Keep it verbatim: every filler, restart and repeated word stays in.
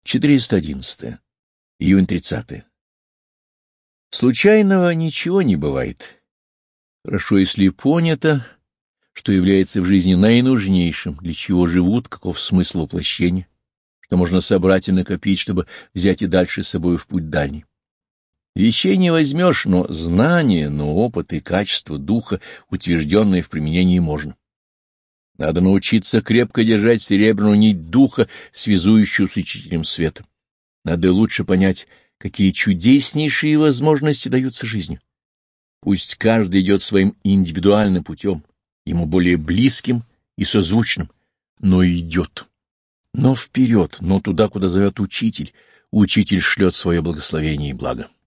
четыреста одиннадцатое. Июнь тридцатое. Случайного ничего не бывает. Хорошо, если понято, что является в жизни наинужнейшим, для чего живут, каков смысл воплощения, что можно собрать и накопить, чтобы взять и дальше с собой в путь дальний. Вещей не возьмешь, но знания, но опыт и качество духа, утвержденные в применении, можно. Надо научиться крепко держать серебряную нить духа, связующую с учителем света. Надо лучше понять, какие чудеснейшие возможности даются жизнью. Пусть каждый идет своим индивидуальным путем, ему более близким и созвучным, но идет. Но вперед, но туда, куда зовет учитель. Учитель шлет свое благословение и благо.